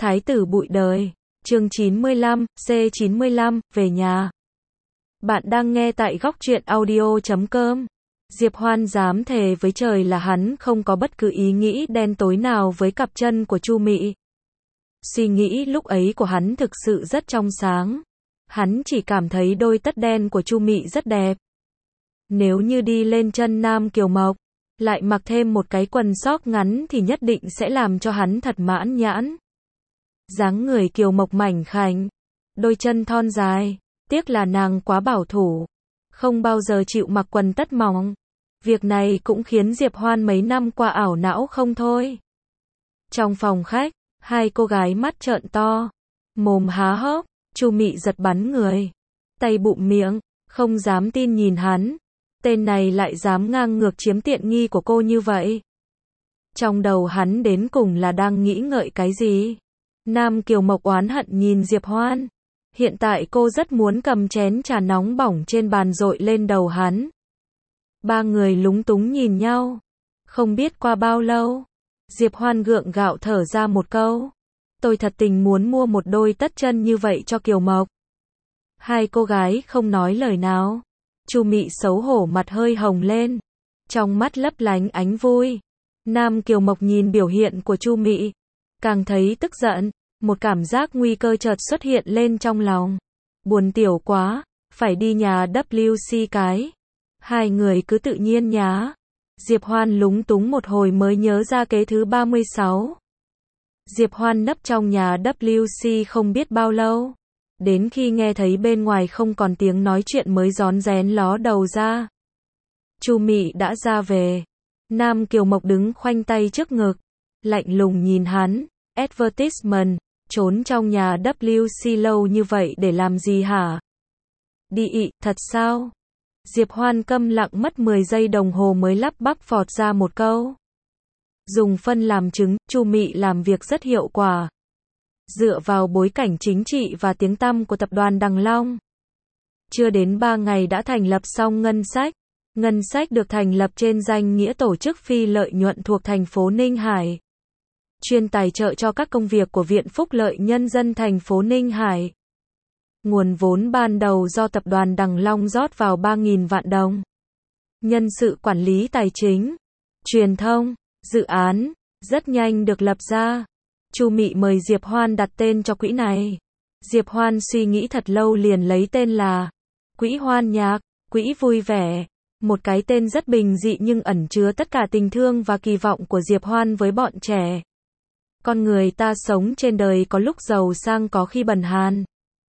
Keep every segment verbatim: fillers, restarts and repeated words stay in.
Thái tử bụi đời. Chương chín mươi lăm, C chín mươi lăm, về nhà. Bạn đang nghe tại góc truyện audio chấm com. Diệp Hoan dám thề với trời là hắn không có bất cứ ý nghĩ đen tối nào với cặp chân của Chu Mị. Suy nghĩ lúc ấy của hắn thực sự rất trong sáng. Hắn chỉ cảm thấy đôi tất đen của Chu Mị rất đẹp. Nếu như đi lên chân Nam Kiều Mộc, lại mặc thêm một cái quần sóc ngắn thì nhất định sẽ làm cho hắn thật mãn nhãn. Dáng người Kiều Mộc mảnh khảnh, đôi chân thon dài, tiếc là nàng quá bảo thủ, không bao giờ chịu mặc quần tất mỏng. Việc này cũng khiến Diệp Hoan mấy năm qua ảo não không thôi. Trong phòng khách, hai cô gái mắt trợn to, mồm há hốc, Chu Mị giật bắn người, tay bụm miệng, không dám tin nhìn hắn. Tên này lại dám ngang ngược chiếm tiện nghi của cô như vậy. Trong đầu hắn đến cùng là đang nghĩ ngợi cái gì? Nam Kiều Mộc oán hận nhìn Diệp Hoan. Hiện tại cô rất muốn cầm chén trà nóng bỏng trên bàn dội lên đầu hắn. Ba người lúng túng nhìn nhau. Không biết qua bao lâu, Diệp Hoan gượng gạo thở ra một câu. Tôi thật tình muốn mua một đôi tất chân như vậy cho Kiều Mộc. Hai cô gái không nói lời nào. Chu Mị xấu hổ mặt hơi hồng lên, trong mắt lấp lánh ánh vui. Nam Kiều Mộc nhìn biểu hiện của Chu Mị, càng thấy tức giận, một cảm giác nguy cơ chợt xuất hiện lên trong lòng. Buồn tiểu quá, phải đi nhà W C cái. Hai người cứ tự nhiên nhá. Diệp Hoan lúng túng một hồi mới nhớ ra kế thứ ba mươi sáu. Diệp Hoan nấp trong nhà W C không biết bao lâu. Đến khi nghe thấy bên ngoài không còn tiếng nói chuyện mới rón rén ló đầu ra. Chu Mị đã ra về. Nam Kiều Mộc đứng khoanh tay trước ngực, lạnh lùng nhìn hắn. Advertisement, trốn trong nhà W C lâu như vậy để làm gì hả? Đi ị, thật sao? Diệp Hoan câm lặng mất mười giây đồng hồ mới lắp bắp phọt ra một câu. Dùng phân làm chứng, Chu Mị làm việc rất hiệu quả. Dựa vào bối cảnh chính trị và tiếng tăm của tập đoàn Đằng Long, chưa đến ba ngày đã thành lập xong ngân sách. Ngân sách được thành lập trên danh nghĩa tổ chức phi lợi nhuận thuộc thành phố Ninh Hải, chuyên tài trợ cho các công việc của Viện Phúc lợi Nhân dân thành phố Ninh Hải. Nguồn vốn ban đầu do tập đoàn Đằng Long rót vào ba nghìn vạn đồng. Nhân sự quản lý tài chính, truyền thông, dự án, rất nhanh được lập ra. Chu Mị mời Diệp Hoan đặt tên cho quỹ này. Diệp Hoan suy nghĩ thật lâu liền lấy tên là Quỹ Hoan Nhạc, Quỹ Vui Vẻ. Một cái tên rất bình dị nhưng ẩn chứa tất cả tình thương và kỳ vọng của Diệp Hoan với bọn trẻ. Con người ta sống trên đời có lúc giàu sang có khi bần hàn.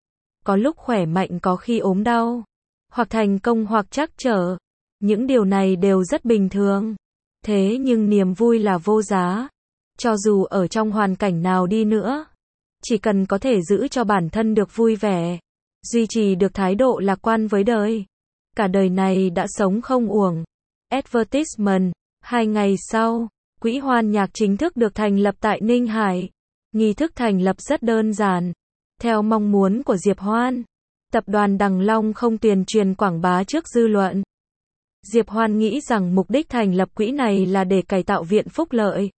Có lúc khỏe mạnh có khi ốm đau. Hoặc thành công hoặc trắc trở. Những điều này đều rất bình thường. Thế nhưng niềm vui là vô giá. Cho dù ở trong hoàn cảnh nào đi nữa, chỉ cần có thể giữ cho bản thân được vui vẻ, duy trì được thái độ lạc quan với đời, cả đời này đã sống không uổng. Advertisement. Hai ngày sau, Quỹ Hoan Nhạc chính thức được thành lập tại Ninh Hải. Nghi thức thành lập rất đơn giản. Theo mong muốn của Diệp Hoan, tập đoàn Đằng Long không tuyên truyền quảng bá trước dư luận. Diệp Hoan nghĩ rằng mục đích thành lập quỹ này là để cải tạo Viện Phúc lợi.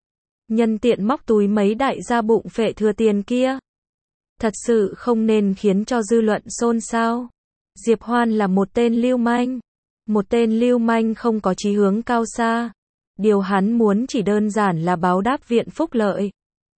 Nhân tiện móc túi mấy đại gia bụng phệ thừa tiền kia. Thật sự không nên khiến cho dư luận xôn xao. Diệp Hoan là một tên lưu manh. Một tên lưu manh không có chí hướng cao xa. Điều hắn muốn chỉ đơn giản là báo đáp Viện Phúc lợi.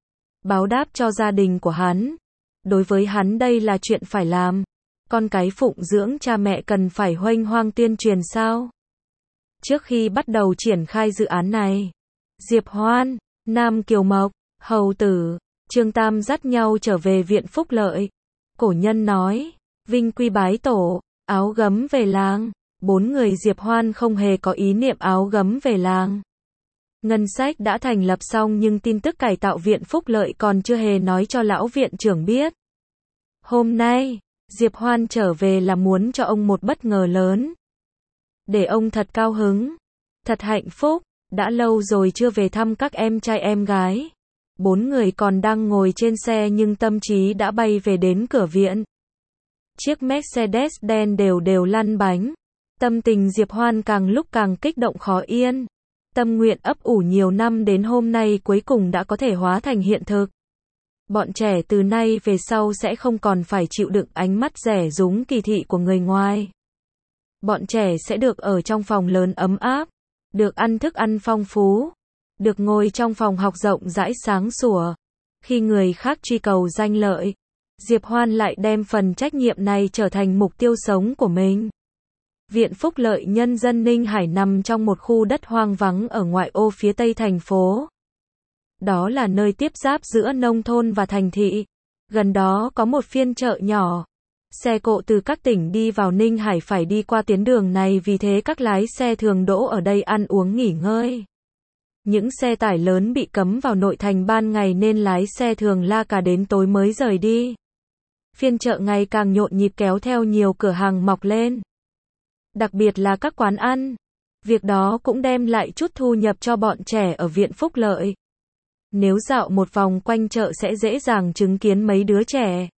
Báo đáp cho gia đình của hắn. Đối với hắn đây là chuyện phải làm. Con cái phụng dưỡng cha mẹ cần phải huênh hoang tuyên truyền sao? Trước khi bắt đầu triển khai dự án này, Diệp Hoan, Nam Kiều Mộc, Hầu Tử, Trương Tam dắt nhau trở về Viện Phúc lợi. Cổ nhân nói, vinh quy bái tổ, áo gấm về làng. Bốn người Diệp Hoan không hề có ý niệm áo gấm về làng. Ngân sách đã thành lập xong nhưng tin tức cải tạo Viện Phúc lợi còn chưa hề nói cho lão viện trưởng biết. Hôm nay, Diệp Hoan trở về là muốn cho ông một bất ngờ lớn. Để ông thật cao hứng, thật hạnh phúc. Đã lâu rồi chưa về thăm các em trai em gái. Bốn người còn đang ngồi trên xe nhưng tâm trí đã bay về đến cửa viện. Chiếc Mercedes đen đều đều lăn bánh. Tâm tình Diệp Hoan càng lúc càng kích động khó yên. Tâm nguyện ấp ủ nhiều năm đến hôm nay cuối cùng đã có thể hóa thành hiện thực. Bọn trẻ từ nay về sau sẽ không còn phải chịu đựng ánh mắt rẻ rúng kỳ thị của người ngoài. Bọn trẻ sẽ được ở trong phòng lớn ấm áp, được ăn thức ăn phong phú, được ngồi trong phòng học rộng rãi sáng sủa. Khi người khác truy cầu danh lợi, Diệp Hoan lại đem phần trách nhiệm này trở thành mục tiêu sống của mình. Viện Phúc Lợi Nhân dân Ninh Hải nằm trong một khu đất hoang vắng ở ngoại ô phía tây thành phố. Đó là nơi tiếp giáp giữa nông thôn và thành thị. Gần đó có một phiên chợ nhỏ. Xe cộ từ các tỉnh đi vào Ninh Hải phải đi qua tuyến đường này, vì thế các lái xe thường đỗ ở đây ăn uống nghỉ ngơi. Những xe tải lớn bị cấm vào nội thành ban ngày nên lái xe thường la cả đến tối mới rời đi. Phiên chợ ngày càng nhộn nhịp kéo theo nhiều cửa hàng mọc lên. Đặc biệt là các quán ăn. Việc đó cũng đem lại chút thu nhập cho bọn trẻ ở Viện Phúc Lợi. Nếu dạo một vòng quanh chợ sẽ dễ dàng chứng kiến mấy đứa trẻ.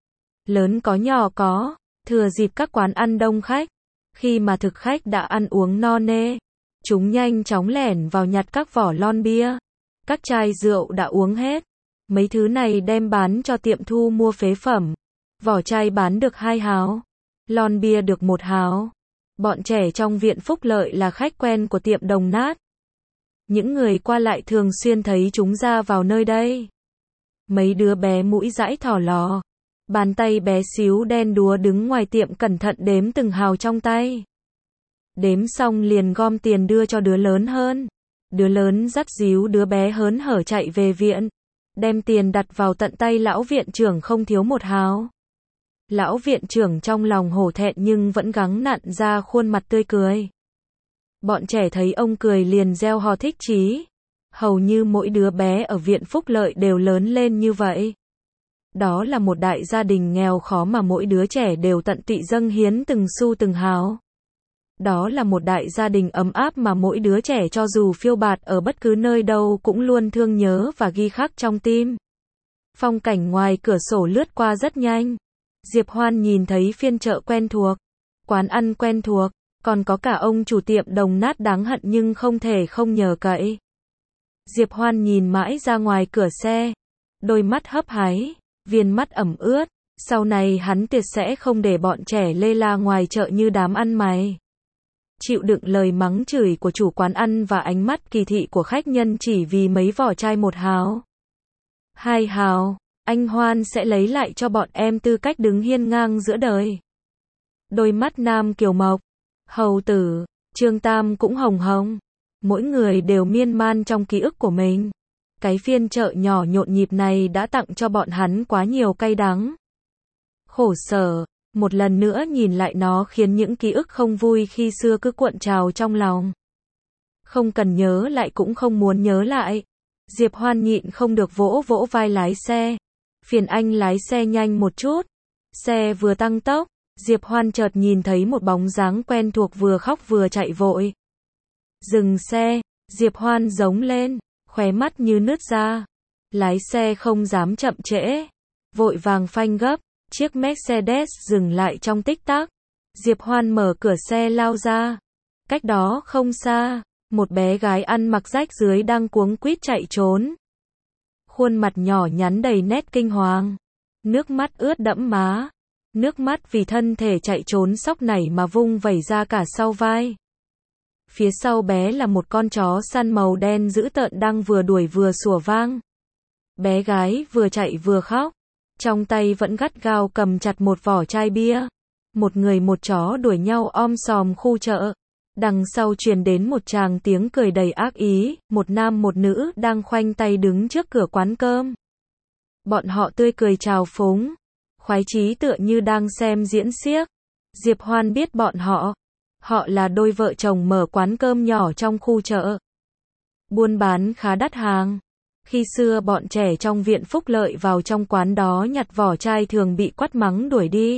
Lớn có nhỏ có, thừa dịp các quán ăn đông khách. Khi mà thực khách đã ăn uống no nê, chúng nhanh chóng lẻn vào nhặt các vỏ lon bia. Các chai rượu đã uống hết. Mấy thứ này đem bán cho tiệm thu mua phế phẩm. Vỏ chai bán được hai háo. Lon bia được một háo. Bọn trẻ trong Viện Phúc Lợi là khách quen của tiệm đồng nát. Những người qua lại thường xuyên thấy chúng ra vào nơi đây. Mấy đứa bé mũi dãi thỏ lò. Bàn tay bé xíu đen đúa đứng ngoài tiệm cẩn thận đếm từng hào trong tay. Đếm xong liền gom tiền đưa cho đứa lớn hơn. Đứa lớn dắt díu đứa bé hớn hở chạy về viện. Đem tiền đặt vào tận tay lão viện trưởng không thiếu một hào. Lão viện trưởng trong lòng hổ thẹn nhưng vẫn gắng nặn ra khuôn mặt tươi cười. Bọn trẻ thấy ông cười liền reo hò thích chí. Hầu như mỗi đứa bé ở Viện Phúc Lợi đều lớn lên như vậy. Đó là một đại gia đình nghèo khó mà mỗi đứa trẻ đều tận tụy dâng hiến từng xu từng hào. Đó là một đại gia đình ấm áp mà mỗi đứa trẻ cho dù phiêu bạt ở bất cứ nơi đâu cũng luôn thương nhớ và ghi khắc trong tim. Phong cảnh ngoài cửa sổ lướt qua rất nhanh. Diệp Hoan nhìn thấy phiên chợ quen thuộc, quán ăn quen thuộc, còn có cả ông chủ tiệm đồng nát đáng hận nhưng không thể không nhờ cậy. Diệp Hoan nhìn mãi ra ngoài cửa xe, đôi mắt hấp háy, viên mắt ẩm ướt, sau này hắn tuyệt sẽ không để bọn trẻ lê la ngoài chợ như đám ăn mày. Chịu đựng lời mắng chửi của chủ quán ăn và ánh mắt kỳ thị của khách nhân chỉ vì mấy vỏ chai một hào. Hai hào, anh Hoan sẽ lấy lại cho bọn em tư cách đứng hiên ngang giữa đời. Đôi mắt Nam Kiều Mộc, Hầu Tử, Trương Tam cũng hồng hồng. Mỗi người đều miên man trong ký ức của mình. Cái phiên chợ nhỏ nhộn nhịp này đã tặng cho bọn hắn quá nhiều cay đắng. Khổ sở, một lần nữa nhìn lại nó khiến những ký ức không vui khi xưa cứ cuộn trào trong lòng. Không cần nhớ lại cũng không muốn nhớ lại. Diệp Hoan nhịn không được vỗ vỗ vai lái xe. Phiền anh lái xe nhanh một chút. Xe vừa tăng tốc, Diệp Hoan chợt nhìn thấy một bóng dáng quen thuộc vừa khóc vừa chạy vội. Dừng xe, Diệp Hoan giống lên, khóe mắt như nứt ra. Lái xe không dám chậm trễ, vội vàng phanh gấp, chiếc Mercedes dừng lại trong tích tắc. Diệp Hoan mở cửa xe lao ra. Cách đó không xa, một bé gái ăn mặc rách rưới đang cuống quýt chạy trốn. Khuôn mặt nhỏ nhắn đầy nét kinh hoàng, nước mắt ướt đẫm má, nước mắt vì thân thể chạy trốn sóc nảy mà vung vẩy ra cả sau vai. Phía sau bé là một con chó săn màu đen dữ tợn đang vừa đuổi vừa sủa vang. Bé gái vừa chạy vừa khóc, trong tay vẫn gắt gao cầm chặt một vỏ chai bia. Một người một chó đuổi nhau om sòm khu chợ. Đằng sau truyền đến một tràng tiếng cười đầy ác ý, một nam một nữ đang khoanh tay đứng trước cửa quán cơm. Bọn họ tươi cười chào phúng, khoái chí tựa như đang xem diễn xiếc. Diệp Hoan biết bọn họ. Họ là đôi vợ chồng mở quán cơm nhỏ trong khu chợ. Buôn bán khá đắt hàng. Khi xưa bọn trẻ trong Viện Phúc Lợi vào trong quán đó nhặt vỏ chai thường bị quát mắng đuổi đi.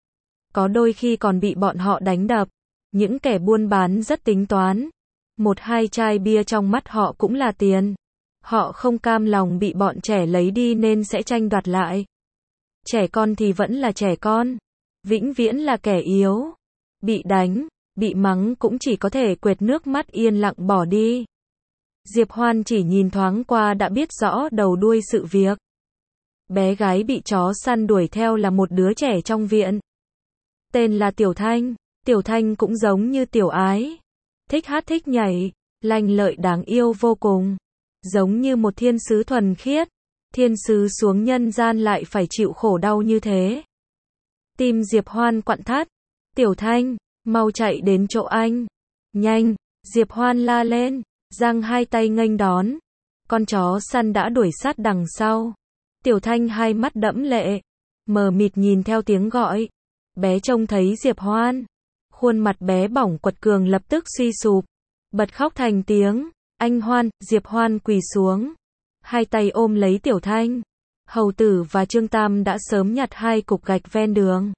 Có đôi khi còn bị bọn họ đánh đập. Những kẻ buôn bán rất tính toán. Một hai chai bia trong mắt họ cũng là tiền. Họ không cam lòng bị bọn trẻ lấy đi nên sẽ tranh đoạt lại. Trẻ con thì vẫn là trẻ con. Vĩnh viễn là kẻ yếu. Bị đánh, bị mắng cũng chỉ có thể quệt nước mắt yên lặng bỏ đi. Diệp Hoan chỉ nhìn thoáng qua đã biết rõ đầu đuôi sự việc. Bé gái bị chó săn đuổi theo là một đứa trẻ trong viện. Tên là Tiểu Thanh. Tiểu Thanh cũng giống như Tiểu Ái. Thích hát thích nhảy, lanh lợi đáng yêu vô cùng. Giống như một thiên sứ thuần khiết. Thiên sứ xuống nhân gian lại phải chịu khổ đau như thế. Tim Diệp Hoan quặn thắt. Tiểu Thanh, mau chạy đến chỗ anh. Nhanh, Diệp Hoan la lên, giang hai tay nghênh đón. Con chó săn đã đuổi sát đằng sau. Tiểu Thanh hai mắt đẫm lệ, mờ mịt nhìn theo tiếng gọi. Bé trông thấy Diệp Hoan. Khuôn mặt bé bỏng quật cường lập tức suy sụp. Bật khóc thành tiếng. Anh Hoan, Diệp Hoan quỳ xuống. Hai tay ôm lấy Tiểu Thanh. Hầu Tử và Trương Tam đã sớm nhặt hai cục gạch ven đường.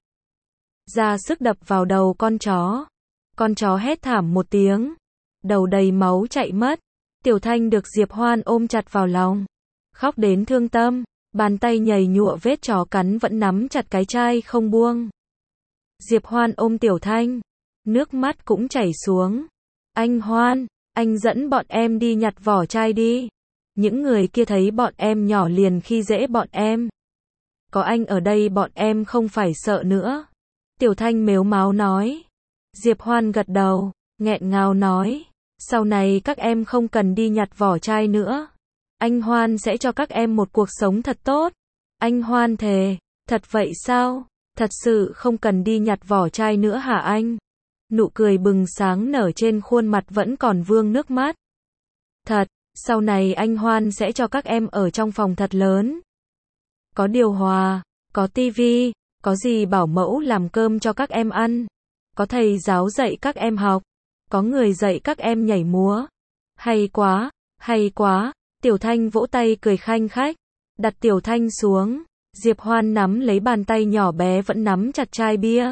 Ra sức đập vào đầu con chó. Con chó hét thảm một tiếng. Đầu đầy máu chạy mất. Tiểu Thanh được Diệp Hoan ôm chặt vào lòng. Khóc đến thương tâm. Bàn tay nhầy nhụa vết chó cắn vẫn nắm chặt cái chai không buông. Diệp Hoan ôm Tiểu Thanh. Nước mắt cũng chảy xuống. Anh Hoan, anh dẫn bọn em đi nhặt vỏ chai đi. Những người kia thấy bọn em nhỏ liền khi dễ bọn em. Có anh ở đây bọn em không phải sợ nữa. Tiểu Thanh mếu máo nói. Diệp Hoan gật đầu, nghẹn ngào nói. Sau này các em không cần đi nhặt vỏ chai nữa. Anh Hoan sẽ cho các em một cuộc sống thật tốt. Anh Hoan thề. Thật vậy sao? Thật sự không cần đi nhặt vỏ chai nữa hả anh? Nụ cười bừng sáng nở trên khuôn mặt vẫn còn vương nước mắt. Thật, sau này anh Hoan sẽ cho các em ở trong phòng thật lớn. Có điều hòa, có tivi, có dì bảo mẫu làm cơm cho các em ăn. Có thầy giáo dạy các em học. Có người dạy các em nhảy múa. Hay quá, hay quá. Tiểu Thanh vỗ tay cười khanh khách. Đặt Tiểu Thanh xuống. Diệp Hoan nắm lấy bàn tay nhỏ bé vẫn nắm chặt chai bia.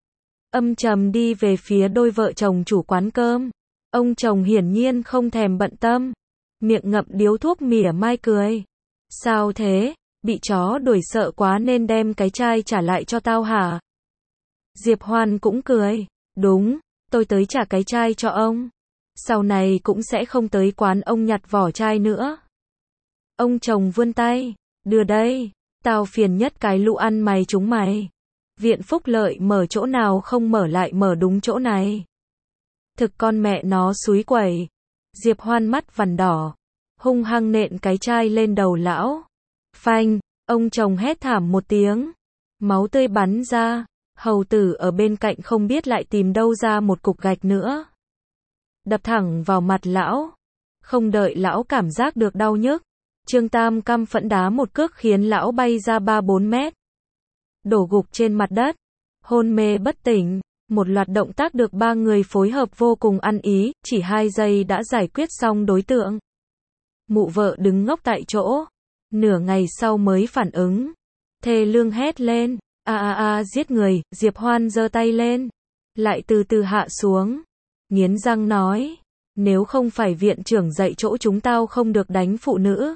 Âm trầm đi về phía đôi vợ chồng chủ quán cơm. Ông chồng hiển nhiên không thèm bận tâm. Miệng ngậm điếu thuốc mỉa mai cười. Sao thế? Bị chó đuổi sợ quá nên đem cái chai trả lại cho tao hả? Diệp Hoan cũng cười. Đúng, tôi tới trả cái chai cho ông. Sau này cũng sẽ không tới quán ông nhặt vỏ chai nữa. Ông chồng vươn tay. Đưa đây, tao phiền nhất cái lũ ăn mày chúng mày. Viện Phúc Lợi mở chỗ nào không mở lại mở đúng chỗ này. Thực con mẹ nó xúi quẩy. Diệp Hoan mắt vằn đỏ. Hung hăng nện cái chai lên đầu lão. Phanh, ông chồng hét thảm một tiếng. Máu tươi bắn ra. Hầu Tử ở bên cạnh không biết lại tìm đâu ra một cục gạch nữa. Đập thẳng vào mặt lão. Không đợi lão cảm giác được đau nhức. Trương Tam căm phẫn đá một cước khiến lão bay ra ba bốn mét. Đổ gục trên mặt đất. Hôn mê bất tỉnh. Một loạt động tác được ba người phối hợp vô cùng ăn ý. Chỉ hai giây đã giải quyết xong đối tượng. Mụ vợ đứng ngốc tại chỗ. Nửa ngày sau mới phản ứng. Thê lương hét lên. A a a giết người. Diệp Hoan giơ tay lên. Lại từ từ hạ xuống. Nghiến răng nói. Nếu không phải viện trưởng dạy chỗ chúng tao không được đánh phụ nữ.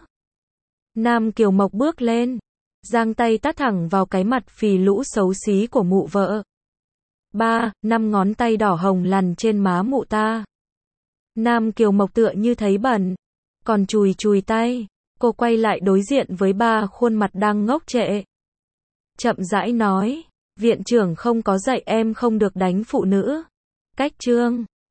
Nam Kiều Mộc bước lên. Giang tay tát thẳng vào cái mặt phì lũ xấu xí của mụ vợ. Ba, năm ngón tay đỏ hồng lằn trên má mụ ta. Nam Kiều Mộc tựa như thấy bẩn. Còn chùi chùi tay. Cô quay lại đối diện với ba khuôn mặt đang ngốc trệ. Chậm rãi nói. Viện trưởng không có dạy em không được đánh phụ nữ. Cách chương.